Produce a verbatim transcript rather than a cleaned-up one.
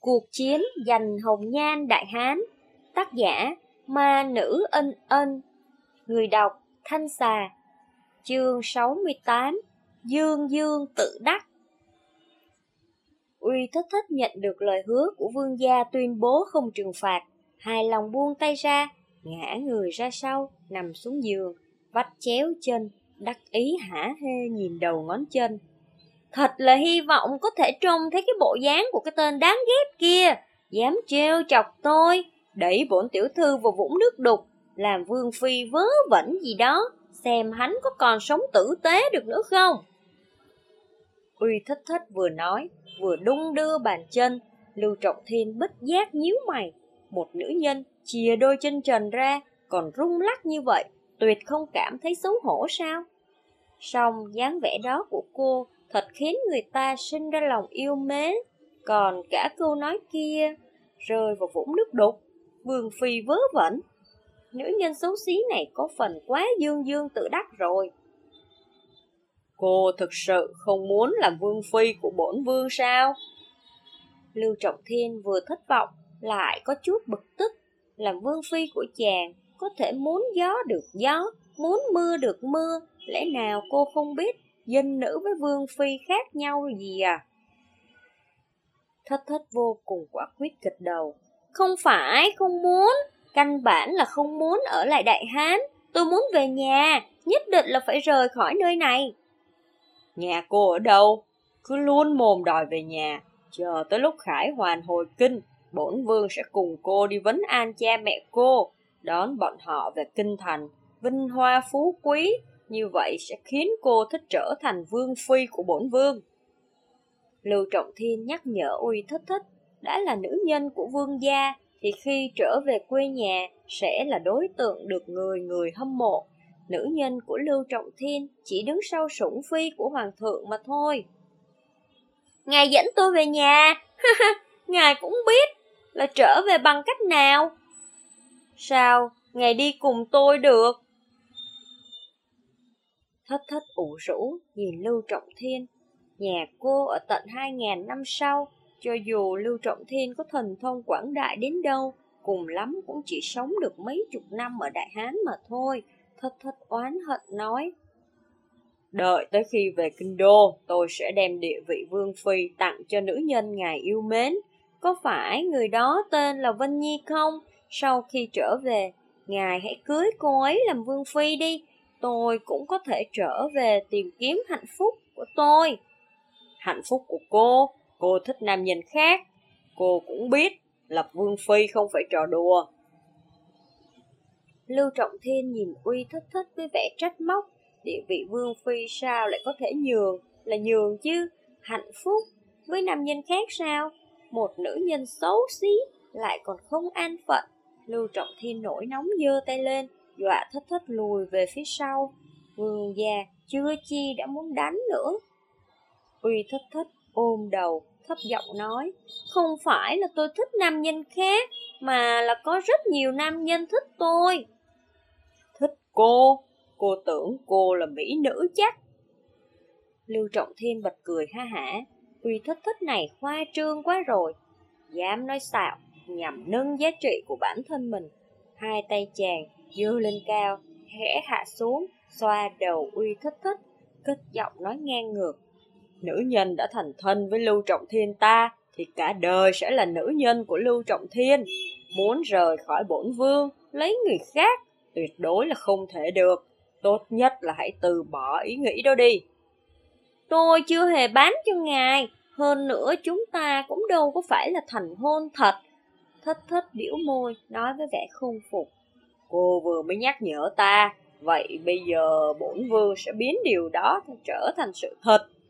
Cuộc chiến giành hồng nhan Đại Hán. Tác giả Ma Nữ Ân Ân. Người đọc Thanh Xà. Chương sáu mươi tám. Dương Dương tự đắc. Uy Thích Thích nhận được lời hứa của vương gia tuyên bố không trừng phạt, hài lòng buông tay ra, ngã người ra sau, nằm xuống giường, vắt chéo chân, đắc ý hả hê nhìn đầu ngón chân. Thật là hy vọng có thể trông thấy cái bộ dáng của cái tên đáng ghét kia, dám trêu chọc tôi, đẩy bổn tiểu thư vào vũng nước đục, làm vương phi vớ vẩn gì đó, xem hắn có còn sống tử tế được nữa không. Uy Thích Thích vừa nói, vừa đung đưa bàn chân. Lưu Trọng Thiên bất giác nhíu mày. Một nữ nhân chìa đôi chân trần ra, còn rung lắc như vậy, tuyệt không cảm thấy xấu hổ sao? Song dáng vẻ đó của cô thật khiến người ta sinh ra lòng yêu mến. Còn cả câu nói kia, rơi vào vũng nước đục, vương phi vớ vẩn. Nữ nhân xấu xí này có phần quá dương dương tự đắc rồi. Cô thực sự không muốn làm vương phi của bổn vương sao? Lưu Trọng Thiên vừa thất vọng, lại có chút bực tức. Làm vương phi của chàng, có thể muốn gió được gió, muốn mưa được mưa. Lẽ nào cô không biết dân nữ với vương phi khác nhau gì à? Thất Thất vô cùng quả quyết gật đầu. Không phải không muốn, căn bản là không muốn ở lại Đại Hán. Tôi muốn về nhà, nhất định là phải rời khỏi nơi này. Nhà cô ở đâu? Cứ luôn mồm đòi về nhà. Chờ tới lúc Khải Hoàn hồi kinh, bổn vương sẽ cùng cô đi vấn an cha mẹ cô, đón bọn họ về kinh thành, vinh hoa phú quý. Như vậy sẽ khiến cô thích trở thành vương phi của bổn vương. Lưu Trọng Thiên nhắc nhở Uy Thích Thích, đã là nữ nhân của vương gia, thì khi trở về quê nhà sẽ là đối tượng được người người hâm mộ. Nữ nhân của Lưu Trọng Thiên chỉ đứng sau sủng phi của hoàng thượng mà thôi. Ngài dẫn tôi về nhà, ngài cũng biết là trở về bằng cách nào. Sao, ngài đi cùng tôi được? Thất Thất ủ rũ nhìn Lưu Trọng Thiên. Nhà cô ở tận hai ngàn năm sau, cho dù Lưu Trọng Thiên có thần thông quảng đại đến đâu, cùng lắm cũng chỉ sống được mấy chục năm ở Đại Hán mà thôi. Thất Thất oán hận nói. Đợi tới khi về kinh đô, tôi sẽ đem địa vị vương phi tặng cho nữ nhân ngài yêu mến. Có phải người đó tên là Vân Nhi không? Sau khi trở về, ngài hãy cưới cô ấy làm vương phi đi. Tôi cũng có thể trở về tìm kiếm hạnh phúc của tôi. Hạnh phúc của cô? Cô thích nam nhân khác. Cô cũng biết, lập vương phi không phải trò đùa. Lưu Trọng Thiên nhìn Uy Thích Thích với vẻ trách móc. Địa vị vương phi sao lại có thể nhường, là nhường chứ. Hạnh phúc với nam nhân khác sao? Một nữ nhân xấu xí lại còn không an phận. Lưu Trọng Thiên nổi nóng giơ tay lên, dọa Thất Thất lùi về phía sau. Vương gia chưa chi đã muốn đánh nữa. Uy Thích Thích ôm đầu, thấp giọng nói, không phải là tôi thích nam nhân khác, mà là có rất nhiều nam nhân thích tôi. Thích cô? Cô tưởng cô là mỹ nữ chắc. Lưu Trọng Thiên bật cười ha hả. Uy Thích Thích này khoa trương quá rồi, dám nói xạo nhằm nâng giá trị của bản thân mình. Hai tay chàng giơ lên cao, khẽ hạ xuống, xoa đầu Uy Thích Thích, cất giọng nói ngang ngược. Nữ nhân đã thành thân với Lưu Trọng Thiên ta, thì cả đời sẽ là nữ nhân của Lưu Trọng Thiên. Muốn rời khỏi bổn vương, lấy người khác, tuyệt đối là không thể được. Tốt nhất là hãy từ bỏ ý nghĩ đó đi. Tôi chưa hề bán cho ngài, hơn nữa chúng ta cũng đâu có phải là thành hôn thật. Thất Thất biểu môi, nói với vẻ không phục. Cô vừa mới nhắc nhở ta, vậy bây giờ bổn vương sẽ biến điều đó trở thành sự thật.